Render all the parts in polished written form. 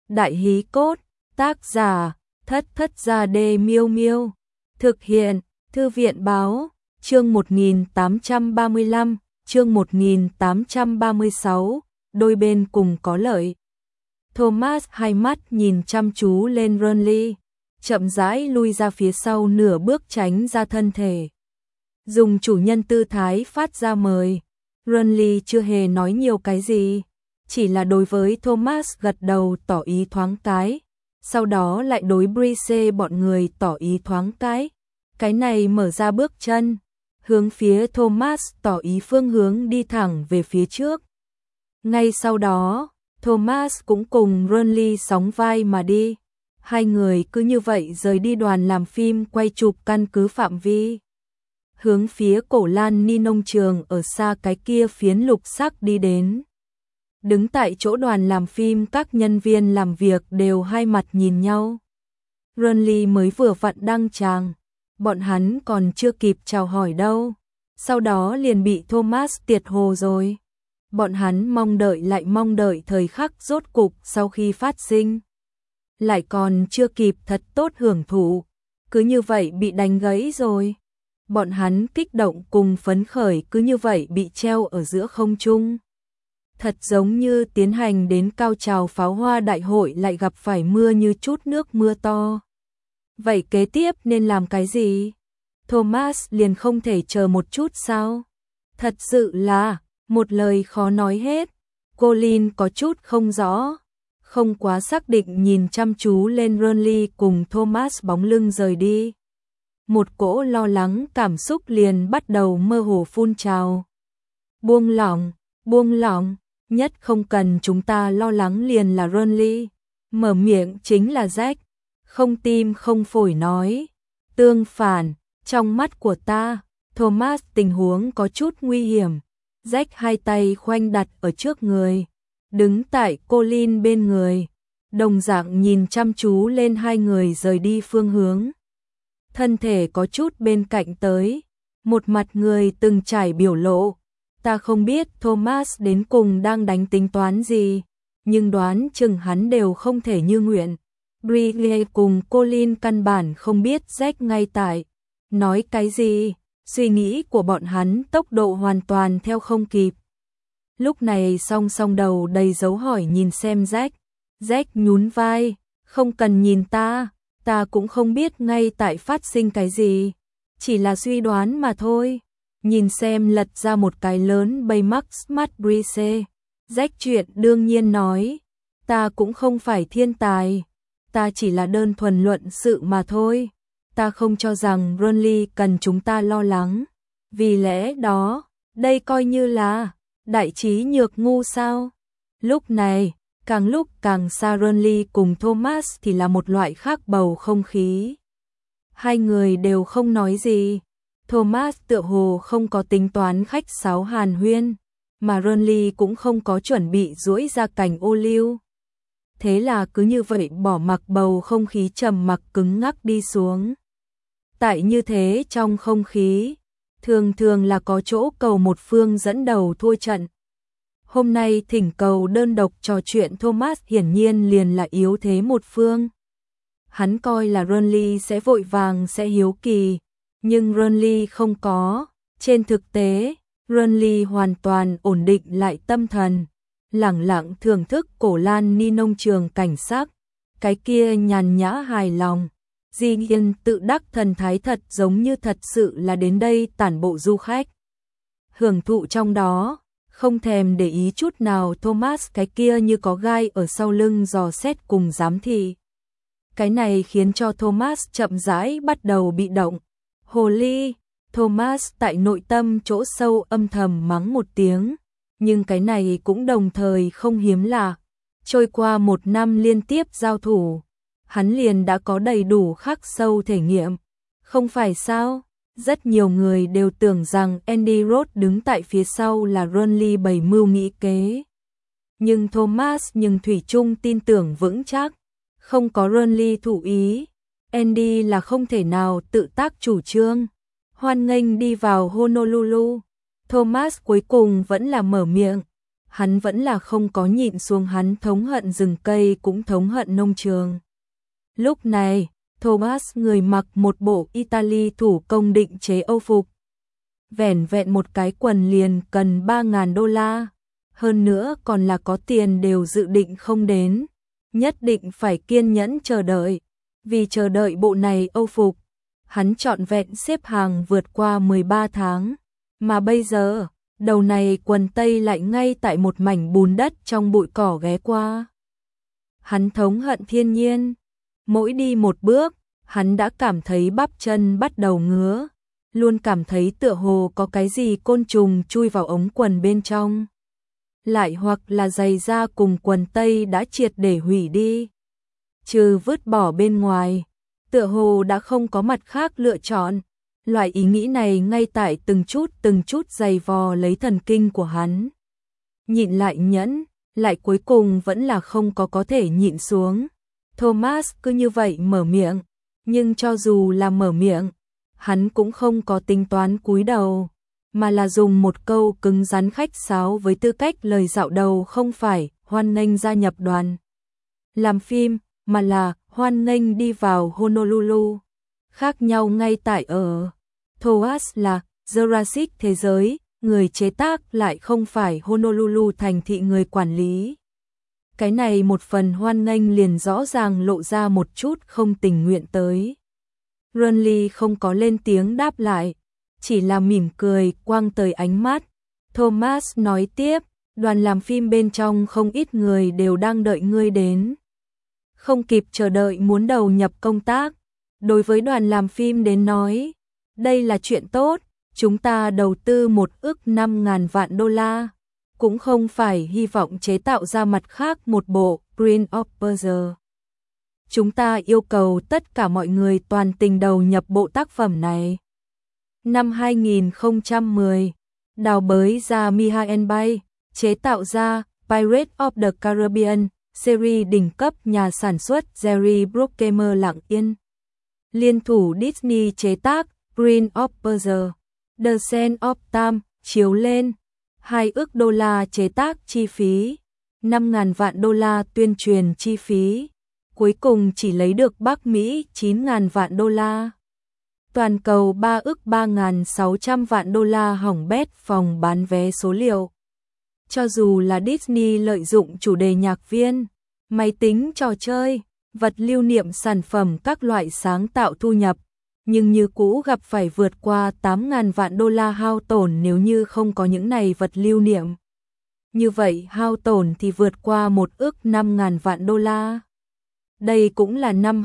Đại hí cốt, tác giả, Thất Thất Gia Đê Miêu Miêu. Thực hiện, Thư viện báo, chương 1835, chương 1836, đôi bên cùng có lợi. Thomas hai mắt nhìn chăm chú lên Ronly, chậm rãi lui ra phía sau nửa bước tránh ra thân thể. Dùng chủ nhân tư thái phát ra mời. Ronly chưa hề nói nhiều cái gì, chỉ là đối với Thomas gật đầu tỏ ý thoáng cái, sau đó lại đối Brice bọn người tỏ ý thoáng cái này mở ra bước chân, hướng phía Thomas tỏ ý phương hướng đi thẳng về phía trước. Ngay sau đó, Thomas cũng cùng Ronly sóng vai mà đi. Hai người cứ như vậy rời đi đoàn làm phim quay chụp căn cứ phạm vi. Hướng phía cổ Lan Ni nông trường ở xa cái kia phiến lục sắc đi đến. Đứng tại chỗ đoàn làm phim, các nhân viên làm việc đều hai mặt nhìn nhau. Ronly mới vừa vặn đăng tràng, bọn hắn còn chưa kịp chào hỏi đâu, sau đó liền bị Thomas tiệt hồ rồi. Bọn hắn mong đợi thời khắc rốt cục sau khi phát sinh, lại còn chưa kịp thật tốt hưởng thụ, cứ như vậy bị đánh gãy rồi. Bọn hắn kích động cùng phấn khởi cứ như vậy bị treo ở giữa không trung. Thật giống như tiến hành đến cao trào pháo hoa đại hội lại gặp phải mưa như chút nước mưa to. Vậy kế tiếp nên làm cái gì? Thomas liền không thể chờ một chút sao? Thật sự là một lời khó nói hết. Colin có chút không rõ, không quá xác định nhìn chăm chú lên Ronly cùng Thomas bóng lưng rời đi. Một cỗ lo lắng cảm xúc liền bắt đầu mơ hồ phun trào. Buông lỏng, nhất không cần chúng ta lo lắng liền là Ronly. Mở miệng chính là Jack, không tim không phổi nói. Tương phản, trong mắt của ta, Thomas tình huống có chút nguy hiểm. Jack hai tay khoanh đặt ở trước người, đứng tại Colin bên người, đồng dạng nhìn chăm chú lên hai người rời đi phương hướng. Thân thể có chút bên cạnh tới, một mặt người từng trải biểu lộ. Ta không biết Thomas đến cùng đang đánh tính toán gì, nhưng đoán chừng hắn đều không thể như nguyện. Brielle cùng Colin căn bản không biết Jack ngay tại nói cái gì, suy nghĩ của bọn hắn tốc độ hoàn toàn theo không kịp. Lúc này song song đầu đầy dấu hỏi nhìn xem Jack. Jack nhún vai, không cần nhìn ta cũng không biết ngay tại phát sinh cái gì, chỉ là suy đoán mà thôi. Nhìn xem lật ra một cái lớn bay mắc mắt Brice. Jack chuyện đương nhiên nói, ta cũng không phải thiên tài, ta chỉ là đơn thuần luận sự mà thôi. Ta không cho rằng Ronly cần chúng ta lo lắng, vì lẽ đó, đây coi như là đại trí nhược ngu sao. Lúc này, càng lúc càng xa Ronly cùng Thomas thì là một loại khác bầu không khí. Hai người đều không nói gì. Thomas tựa hồ không có tính toán khách sáo hàn huyên, mà Ronly cũng không có chuẩn bị duỗi ra cành ô liu. Thế là cứ như vậy bỏ mặc bầu không khí trầm mặc cứng ngắc đi xuống. Tại như thế trong không khí, thường thường là có chỗ cầu một phương dẫn đầu thua trận. Hôm nay thỉnh cầu đơn độc trò chuyện Thomas hiển nhiên liền là yếu thế một phương. Hắn coi là Ronly sẽ vội vàng sẽ hiếu kỳ, nhưng Ronly không có. Trên thực tế, Ronly hoàn toàn ổn định lại tâm thần, lẳng lặng thưởng thức cổ Lan Ni nông trường cảnh sắc, cái kia nhàn nhã hài lòng. Di Nghiên tự đắc thần thái thật giống như thật sự là đến đây tản bộ du khách. Hưởng thụ trong đó, không thèm để ý chút nào Thomas cái kia như có gai ở sau lưng dò xét cùng giám thị. Cái này khiến cho Thomas chậm rãi bắt đầu bị động. Hồ ly, Thomas tại nội tâm chỗ sâu âm thầm mắng một tiếng, nhưng cái này cũng đồng thời không hiếm lạ. Trôi qua một năm liên tiếp giao thủ, hắn liền đã có đầy đủ khắc sâu thể nghiệm. Không phải sao? Rất nhiều người đều tưởng rằng Andy Roth đứng tại phía sau là Ronly bày mưu nghĩ kế. Nhưng Thomas thủy chung tin tưởng vững chắc, không có Ronly thủ ý, Andy là không thể nào tự tác chủ trương. Hoan nghênh đi vào Honolulu. Thomas cuối cùng vẫn là mở miệng. hắn vẫn là không có nhịn xuống, hắn thống hận rừng cây cũng thống hận nông trường. Lúc này, Thomas người mặc một bộ Italy thủ công định chế Âu phục. Vẻn vẹn một cái quần liền cần 3.000 đô la. Hơn nữa còn là có tiền đều dự định không đến. Nhất định phải kiên nhẫn chờ đợi. Vì chờ đợi bộ này Âu phục, hắn trọn vẹn xếp hàng vượt qua 13 tháng. Mà bây giờ, đầu này quần tây lại ngay tại một mảnh bùn đất trong bụi cỏ ghé qua. Hắn thống hận thiên nhiên. Mỗi đi một bước, hắn đã cảm thấy bắp chân bắt đầu ngứa. Luôn cảm thấy tựa hồ có cái gì côn trùng chui vào ống quần bên trong. Lại hoặc là giày da cùng quần tây đã triệt để hủy đi. Trừ vứt bỏ bên ngoài, tựa hồ đã không có mặt khác lựa chọn. Loại ý nghĩ này ngay tại từng chút giày vò lấy thần kinh của hắn. Nhịn lại nhẫn, lại cuối cùng vẫn là không có thể nhịn xuống. Thomas cứ như vậy mở miệng, nhưng cho dù là mở miệng, hắn cũng không có tính toán cúi đầu, mà là dùng một câu cứng rắn khách sáo với tư cách lời dạo đầu, không phải hoan nghênh gia nhập đoàn làm phim, mà là hoan nghênh đi vào Honolulu. Khác nhau ngay tại ở Thomas là Jurassic thế giới, người chế tác lại không phải Honolulu thành thị người quản lý. Cái này một phần hoan nghênh liền rõ ràng lộ ra một chút không tình nguyện tới. Ronly không có lên tiếng đáp lại, chỉ là mỉm cười quang tới ánh mắt. Thomas nói tiếp, đoàn làm phim bên trong không ít người đều đang đợi ngươi đến. Không kịp chờ đợi muốn đầu nhập công tác. Đối với đoàn làm phim đến nói, đây là chuyện tốt, chúng ta đầu tư 1,5 ức đô la. Cũng không phải hy vọng chế tạo ra mặt khác một bộ Prince of Persia. Chúng ta yêu cầu tất cả mọi người toàn tình đầu nhập bộ tác phẩm này. Năm 2010, đào bới ra Michael Bay, chế tạo ra Pirates of the Caribbean, series đỉnh cấp nhà sản xuất Jerry Bruckheimer lặng yên. Liên thủ Disney chế tác Prince of Persia, The Sands of Time chiếu lên. 2 ức đô la chế tác chi phí, 5.000 vạn đô la tuyên truyền chi phí, cuối cùng chỉ lấy được Bắc Mỹ 9.000 vạn đô la. Toàn cầu 3 ức 3.600 vạn đô la hỏng bét phòng bán vé số liệu. Cho dù là Disney lợi dụng chủ đề nhạc viên, máy tính trò chơi, vật lưu niệm sản phẩm các loại sáng tạo thu nhập, nhưng như cũ gặp phải vượt qua 8.000 vạn đô la hao tổn nếu như không có những này vật lưu niệm. Như vậy hao tổn thì vượt qua 1 ức 5.000 vạn đô la. Đây cũng là năm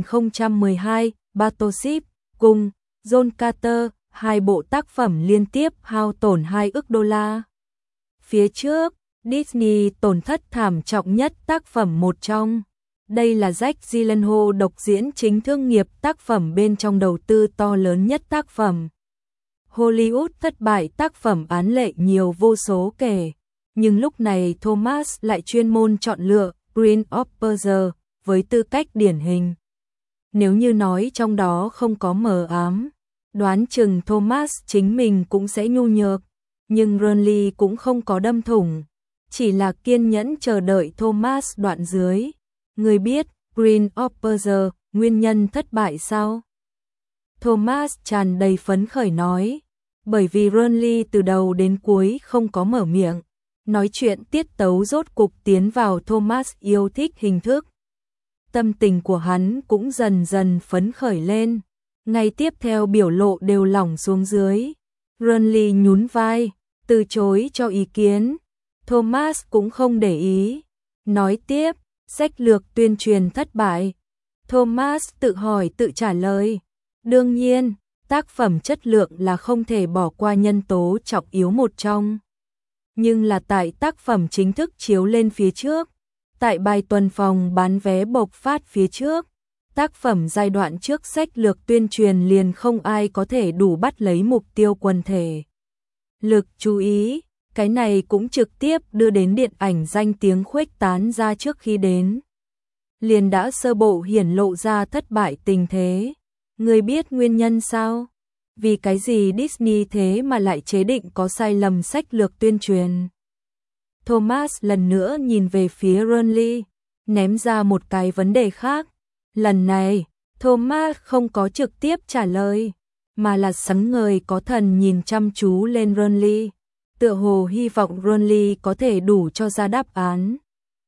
2012, Battleship cùng John Carter, hai bộ tác phẩm liên tiếp hao tổn 2 ức đô la. Phía trước, Disney tổn thất thảm trọng nhất tác phẩm một trong. Đây là Jake Gyllenhaal độc diễn chính thương nghiệp tác phẩm bên trong đầu tư to lớn nhất tác phẩm. Hollywood thất bại tác phẩm án lệ nhiều vô số kể, nhưng lúc này Thomas lại chuyên môn chọn lựa Prince of Persia với tư cách điển hình. Nếu như nói trong đó không có mờ ám, đoán chừng Thomas chính mình cũng sẽ nhu nhược, nhưng Ronly cũng không có đâm thủng, chỉ là kiên nhẫn chờ đợi Thomas đoạn dưới. Người biết Prince of Persia nguyên nhân thất bại sao? Thomas tràn đầy phấn khởi nói, bởi vì Ronly từ đầu đến cuối không có mở miệng, nói chuyện tiết tấu rốt cục tiến vào Thomas yêu thích hình thức. Tâm tình của hắn cũng dần dần phấn khởi lên, ngay tiếp theo biểu lộ đều lỏng xuống dưới. Ronly nhún vai, từ chối cho ý kiến. Thomas cũng không để ý, nói tiếp, sách lược tuyên truyền thất bại. Thomas tự hỏi tự trả lời, đương nhiên, tác phẩm chất lượng là không thể bỏ qua nhân tố trọng yếu một trong. Nhưng là tại tác phẩm chính thức chiếu lên phía trước, tại bài tuần phòng bán vé bộc phát phía trước, tác phẩm giai đoạn trước sách lược tuyên truyền liền không ai có thể đủ bắt lấy mục tiêu quần thể. Lực chú ý, cái này cũng trực tiếp đưa đến điện ảnh danh tiếng khuếch tán ra trước khi đến. Liền đã sơ bộ hiển lộ ra thất bại tình thế. Người biết nguyên nhân sao? Vì cái gì Disney thế mà lại chế định có sai lầm sách lược tuyên truyền? Thomas lần nữa nhìn về phía Ronly, ném ra một cái vấn đề khác. Lần này, Thomas không có trực tiếp trả lời, mà là sáng ngời có thần nhìn chăm chú lên Ronly, tựa hồ hy vọng Ronly có thể đủ cho ra đáp án.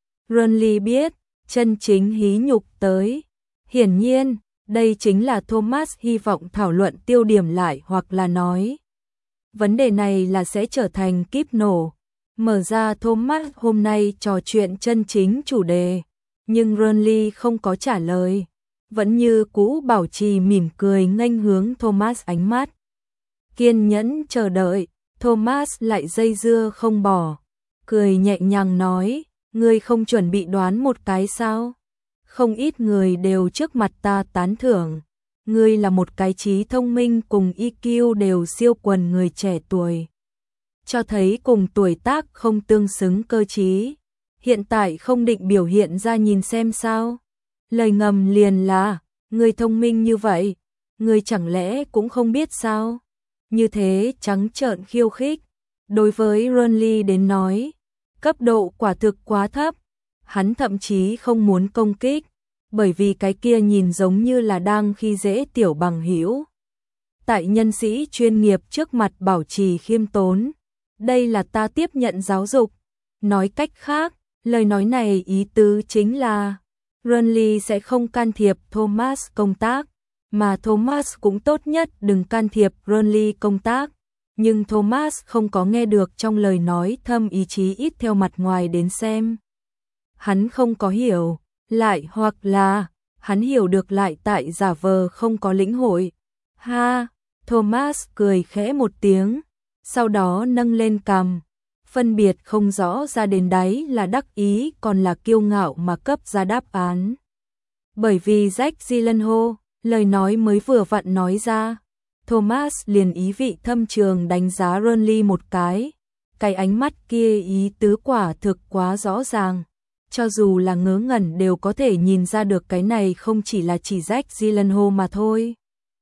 Ronly biết, chân chính hí nhục tới. Hiển nhiên, đây chính là Thomas hy vọng thảo luận tiêu điểm lại, hoặc là nói vấn đề này là sẽ trở thành kíp nổ. Mở ra Thomas hôm nay trò chuyện chân chính chủ đề, nhưng Ronly không có trả lời, vẫn như cũ bảo trì mỉm cười nghênh hướng Thomas, ánh mắt kiên nhẫn chờ đợi. Thomas lại dây dưa không bỏ, cười nhẹ nhàng nói, ngươi không chuẩn bị đoán một cái sao? Không ít người đều trước mặt ta tán thưởng, ngươi là một cái trí thông minh cùng EQ đều siêu quần người trẻ tuổi, cho thấy cùng tuổi tác không tương xứng cơ trí. Hiện tại không định biểu hiện ra nhìn xem sao? Lời ngầm liền là, ngươi thông minh như vậy, ngươi chẳng lẽ cũng không biết sao? Như thế trắng trợn khiêu khích, đối với Ronly đến nói, cấp độ quả thực quá thấp. Hắn thậm chí không muốn công kích, bởi vì cái kia nhìn giống như là đang khi dễ tiểu bằng hữu. Tại nhân sĩ chuyên nghiệp trước mặt bảo trì khiêm tốn, đây là ta tiếp nhận giáo dục. Nói cách khác, lời nói này ý tứ chính là Ronly sẽ không can thiệp Thomas công tác, mà Thomas cũng tốt nhất đừng can thiệp Ronly công tác. Nhưng Thomas không có nghe được trong lời nói thâm ý chí, ít theo mặt ngoài đến xem. Hắn không có hiểu, lại hoặc là hắn hiểu được lại tại giả vờ không có lĩnh hội. Ha, Thomas cười khẽ một tiếng, sau đó nâng lên cằm, phân biệt không rõ ra đến đáy là đắc ý còn là kiêu ngạo mà cấp ra đáp án. Bởi vì Jake Gyllenhaal, lời nói mới vừa vặn nói ra, Thomas liền ý vị thâm trường đánh giá Ronly một cái ánh mắt kia ý tứ quả thực quá rõ ràng. Cho dù là ngớ ngẩn đều có thể nhìn ra được cái này không chỉ là chỉ Jake Gyllenhaal mà thôi,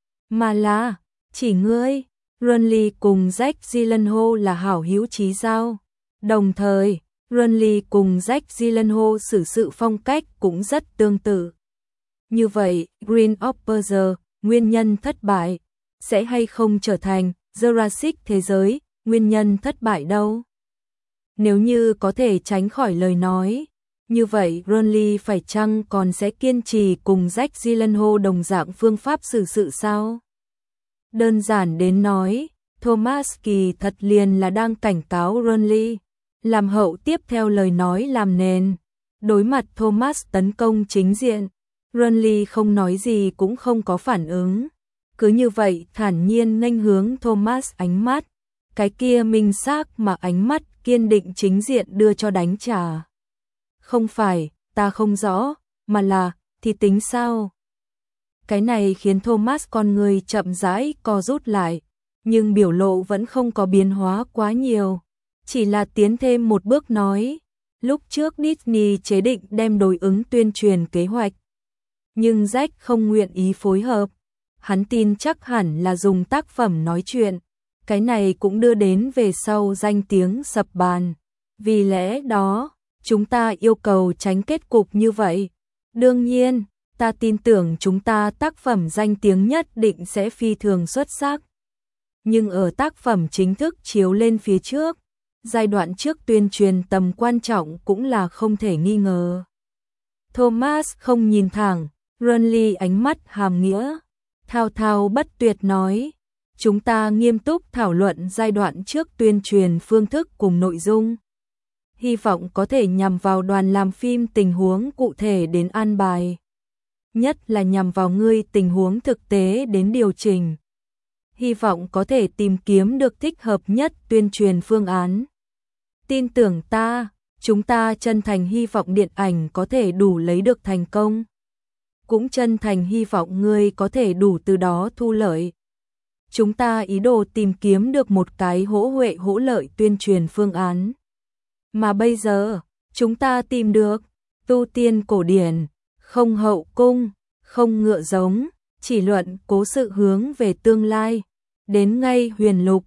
mà là chỉ ngươi. Ronly cùng Jake Gyllenhaal là hảo hữu chí giao. Đồng thời, Ronly cùng Jake Gyllenhaal xử sự phong cách cũng rất tương tự. Như vậy, Green Opera, nguyên nhân thất bại, sẽ hay không trở thành Jurassic thế giới, nguyên nhân thất bại đâu? Nếu như có thể tránh khỏi lời nói, như vậy Ronly phải chăng còn sẽ kiên trì cùng Jake Gyllenhaal đồng dạng phương pháp xử sự sao? Đơn giản đến nói, Thomas kỳ thật liền là đang cảnh cáo Ronly, làm hậu tiếp theo lời nói làm nền. Đối mặt Thomas tấn công chính diện, Ronly không nói gì cũng không có phản ứng. Cứ như vậy thản nhiên nghênh hướng Thomas, ánh mắt cái kia minh xác mà ánh mắt kiên định chính diện đưa cho đánh trả. Không phải, ta không rõ, mà là, thì tính sao? Cái này khiến Thomas con người chậm rãi co rút lại, nhưng biểu lộ vẫn không có biến hóa quá nhiều, chỉ là tiến thêm một bước nói, lúc trước Disney chế định đem đối ứng tuyên truyền kế hoạch, nhưng Jack không nguyện ý phối hợp. Hắn tin chắc hẳn là dùng tác phẩm nói chuyện, cái này cũng đưa đến về sau danh tiếng sập bàn. Vì lẽ đó, chúng ta yêu cầu tránh kết cục như vậy. Đương nhiên, ta tin tưởng chúng ta tác phẩm danh tiếng nhất định sẽ phi thường xuất sắc. Nhưng ở tác phẩm chính thức chiếu lên phía trước, giai đoạn trước tuyên truyền tầm quan trọng cũng là không thể nghi ngờ. Thomas không nhìn thẳng, Ronly ánh mắt hàm nghĩa, thao thao bất tuyệt nói, chúng ta nghiêm túc thảo luận giai đoạn trước tuyên truyền phương thức cùng nội dung. Hy vọng có thể nhằm vào đoàn làm phim tình huống cụ thể đến an bài. Nhất là nhằm vào ngươi tình huống thực tế đến điều chỉnh. Hy vọng có thể tìm kiếm được thích hợp nhất tuyên truyền phương án. Tin tưởng ta, chúng ta chân thành hy vọng điện ảnh có thể đủ lấy được thành công. Cũng chân thành hy vọng ngươi có thể đủ từ đó thu lợi. Chúng ta ý đồ tìm kiếm được một cái hỗ huệ hỗ lợi tuyên truyền phương án. Mà bây giờ, chúng ta tìm được tu tiên cổ điển, không hậu cung, không ngựa giống, chỉ luận cố sự hướng về tương lai, đến ngay huyền lục,